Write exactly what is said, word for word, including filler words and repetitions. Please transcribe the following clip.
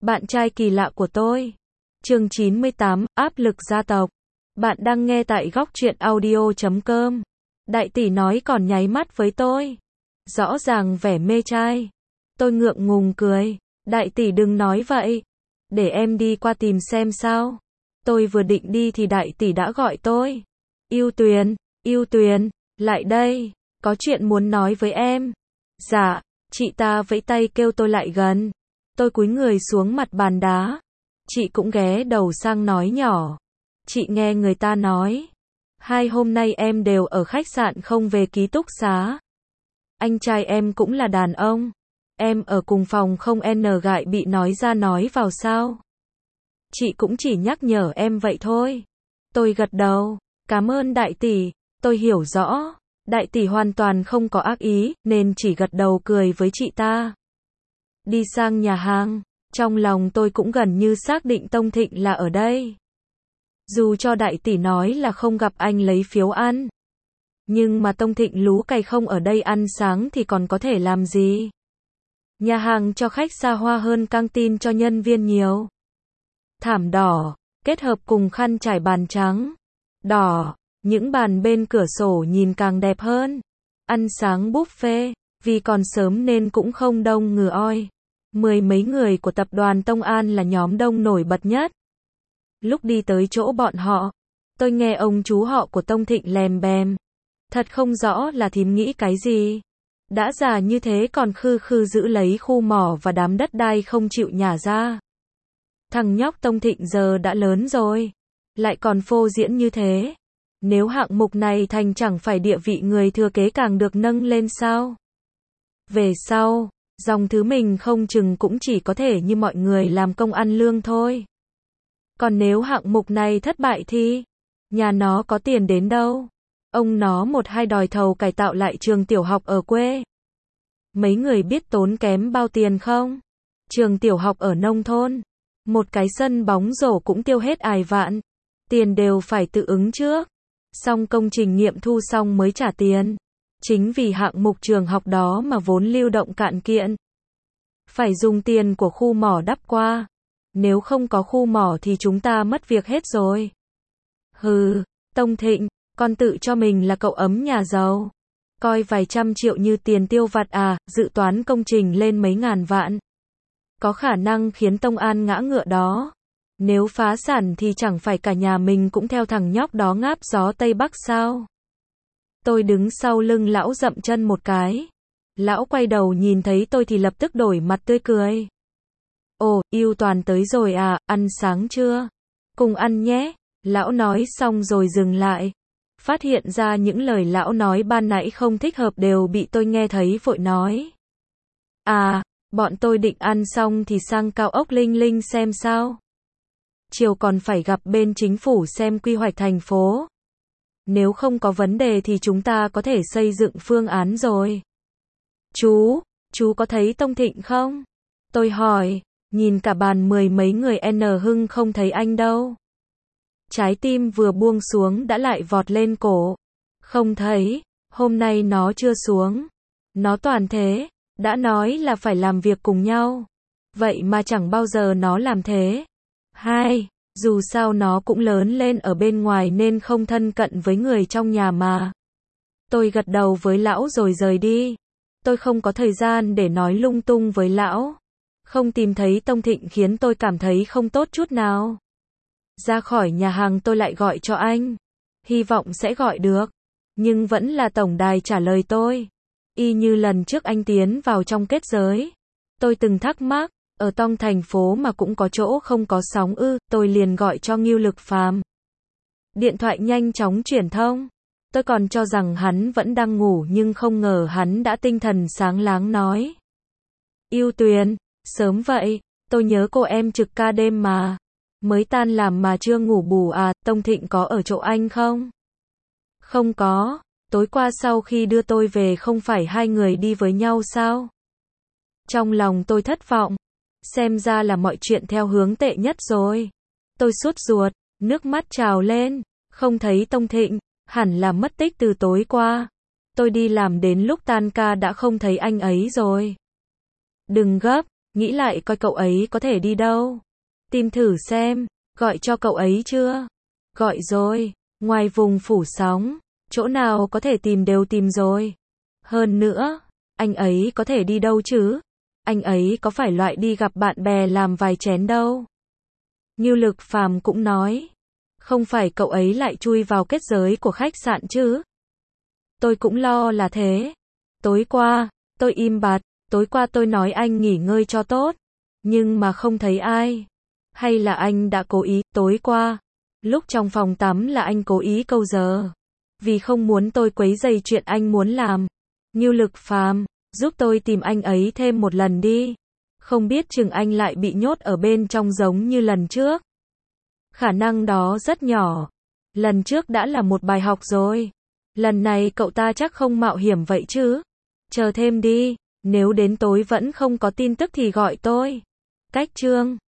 Bạn trai kỳ lạ của tôi. Chương chín mươi tám, áp lực gia tộc. Bạn đang nghe tại góc truyện audio chấm com. Đại tỷ nói còn nháy mắt với tôi. Rõ ràng vẻ mê trai. Tôi ngượng ngùng cười. Đại tỷ đừng nói vậy. Để em đi qua tìm xem sao. Tôi vừa định đi thì đại tỷ đã gọi tôi. Yêu Tuyền, Yêu Tuyền, lại đây. Có chuyện muốn nói với em. Dạ, chị ta vẫy tay kêu tôi lại gần. Tôi cúi người xuống mặt bàn đá. Chị cũng ghé đầu sang nói nhỏ. Chị nghe người ta nói. Hai hôm nay em đều ở khách sạn không về ký túc xá. Anh trai em cũng là đàn ông. Em ở cùng phòng không n gại bị nói ra nói vào sao. Chị cũng chỉ nhắc nhở em vậy thôi. Tôi gật đầu. Cảm ơn đại tỷ. Tôi hiểu rõ. Đại tỷ hoàn toàn không có ác ý, nên chỉ gật đầu cười với chị ta. Đi sang nhà hàng, trong lòng tôi cũng gần như xác định Tông Thịnh là ở đây. Dù cho đại tỷ nói là không gặp anh lấy phiếu ăn. Nhưng mà Tông Thịnh lú cày không ở đây ăn sáng thì còn có thể làm gì? Nhà hàng cho khách xa hoa hơn căng tin cho nhân viên nhiều. Thảm đỏ, kết hợp cùng khăn trải bàn trắng. Đỏ, những bàn bên cửa sổ nhìn càng đẹp hơn. Ăn sáng buffet, vì còn sớm nên cũng không đông người oi. Mười mấy người của tập đoàn Tông An là nhóm đông nổi bật nhất. Lúc đi tới chỗ bọn họ, tôi nghe ông chú họ của Tông Thịnh lèm bèm. Thật không rõ là thím nghĩ cái gì. Đã già như thế còn khư khư giữ lấy khu mỏ và đám đất đai không chịu nhả ra. Thằng nhóc Tông Thịnh giờ đã lớn rồi. Lại còn phô diễn như thế. Nếu hạng mục này thành chẳng phải địa vị người thừa kế càng được nâng lên sao? Về sau, dòng thứ mình không chừng cũng chỉ có thể như mọi người làm công ăn lương thôi. Còn nếu hạng mục này thất bại thì, nhà nó có tiền đến đâu? Ông nó một hai đòi thầu cải tạo lại trường tiểu học ở quê. Mấy người biết tốn kém bao tiền không? Trường tiểu học ở nông thôn, một cái sân bóng rổ cũng tiêu hết ài vạn. Tiền đều phải tự ứng trước. Xong công trình nghiệm thu xong mới trả tiền. Chính vì hạng mục trường học đó mà vốn lưu động cạn kiệt. Phải dùng tiền của khu mỏ đắp qua. Nếu không có khu mỏ thì chúng ta mất việc hết rồi. Hừ, Tông Thịnh, con tự cho mình là cậu ấm nhà giàu. Coi vài trăm triệu như tiền tiêu vặt à, dự toán công trình lên mấy ngàn vạn. Có khả năng khiến Tông An ngã ngựa đó. Nếu phá sản thì chẳng phải cả nhà mình cũng theo thằng nhóc đó ngáp gió Tây Bắc sao? Tôi đứng sau lưng lão dậm chân một cái. Lão quay đầu nhìn thấy tôi thì lập tức đổi mặt tươi cười. Ồ, Yêu Toàn tới rồi à, ăn sáng chưa? Cùng ăn nhé. Lão nói xong rồi dừng lại. Phát hiện ra những lời lão nói ban nãy không thích hợp đều bị tôi nghe thấy vội nói. À, bọn tôi định ăn xong thì sang cao ốc Linh Linh xem sao. Chiều còn phải gặp bên chính phủ xem quy hoạch thành phố. Nếu không có vấn đề thì chúng ta có thể xây dựng phương án rồi. Chú, chú có thấy Tông Thịnh không? Tôi hỏi, nhìn cả bàn mười mấy người N Hưng không thấy anh đâu. Trái tim vừa buông xuống đã lại vọt lên cổ. Không thấy, hôm nay nó chưa xuống. Nó toàn thế, đã nói là phải làm việc cùng nhau. Vậy mà chẳng bao giờ nó làm thế. Hai, dù sao nó cũng lớn lên ở bên ngoài nên không thân cận với người trong nhà mà. Tôi gật đầu với lão rồi rời đi. Tôi không có thời gian để nói lung tung với lão. Không tìm thấy Tông Thịnh khiến tôi cảm thấy không tốt chút nào. Ra khỏi nhà hàng tôi lại gọi cho anh. Hy vọng sẽ gọi được. Nhưng vẫn là tổng đài trả lời tôi. Y như lần trước anh tiến vào trong kết giới. Tôi từng thắc mắc. Ở trong thành phố mà cũng có chỗ không có sóng ư, tôi liền gọi cho Ngưu Lực Phàm. Điện thoại nhanh chóng truyền thông. Tôi còn cho rằng hắn vẫn đang ngủ nhưng không ngờ hắn đã tinh thần sáng láng nói. Yêu Tuyền, sớm vậy, tôi nhớ cô em trực ca đêm mà. Mới tan làm mà chưa ngủ bù à, Tông Thịnh có ở chỗ anh không? Không có, tối qua sau khi đưa tôi về không phải hai người đi với nhau sao? Trong lòng tôi thất vọng. Xem ra là mọi chuyện theo hướng tệ nhất rồi. Tôi sốt ruột, nước mắt trào lên, không thấy Tông Thịnh, hẳn là mất tích từ tối qua. Tôi đi làm đến lúc tan ca đã không thấy anh ấy rồi. Đừng gấp, nghĩ lại coi cậu ấy có thể đi đâu. Tìm thử xem, gọi cho cậu ấy chưa? Gọi rồi, ngoài vùng phủ sóng, chỗ nào có thể tìm đều tìm rồi. Hơn nữa, anh ấy có thể đi đâu chứ? Anh ấy có phải loại đi gặp bạn bè làm vài chén đâu. Ngưu Lực Phàm cũng nói, không phải cậu ấy lại chui vào kết giới của khách sạn chứ? Tôi cũng lo là thế. Tối qua, tôi im bặt, tối qua tôi nói anh nghỉ ngơi cho tốt, nhưng mà không thấy ai. Hay là anh đã cố ý, tối qua, lúc trong phòng tắm là anh cố ý câu giờ, vì không muốn tôi quấy rầy chuyện anh muốn làm. Ngưu Lực Phàm, giúp tôi tìm anh ấy thêm một lần đi. Không biết chừng anh lại bị nhốt ở bên trong giống như lần trước. Khả năng đó rất nhỏ. Lần trước đã là một bài học rồi. Lần này cậu ta chắc không mạo hiểm vậy chứ. Chờ thêm đi, nếu đến tối vẫn không có tin tức thì gọi tôi. Cách chương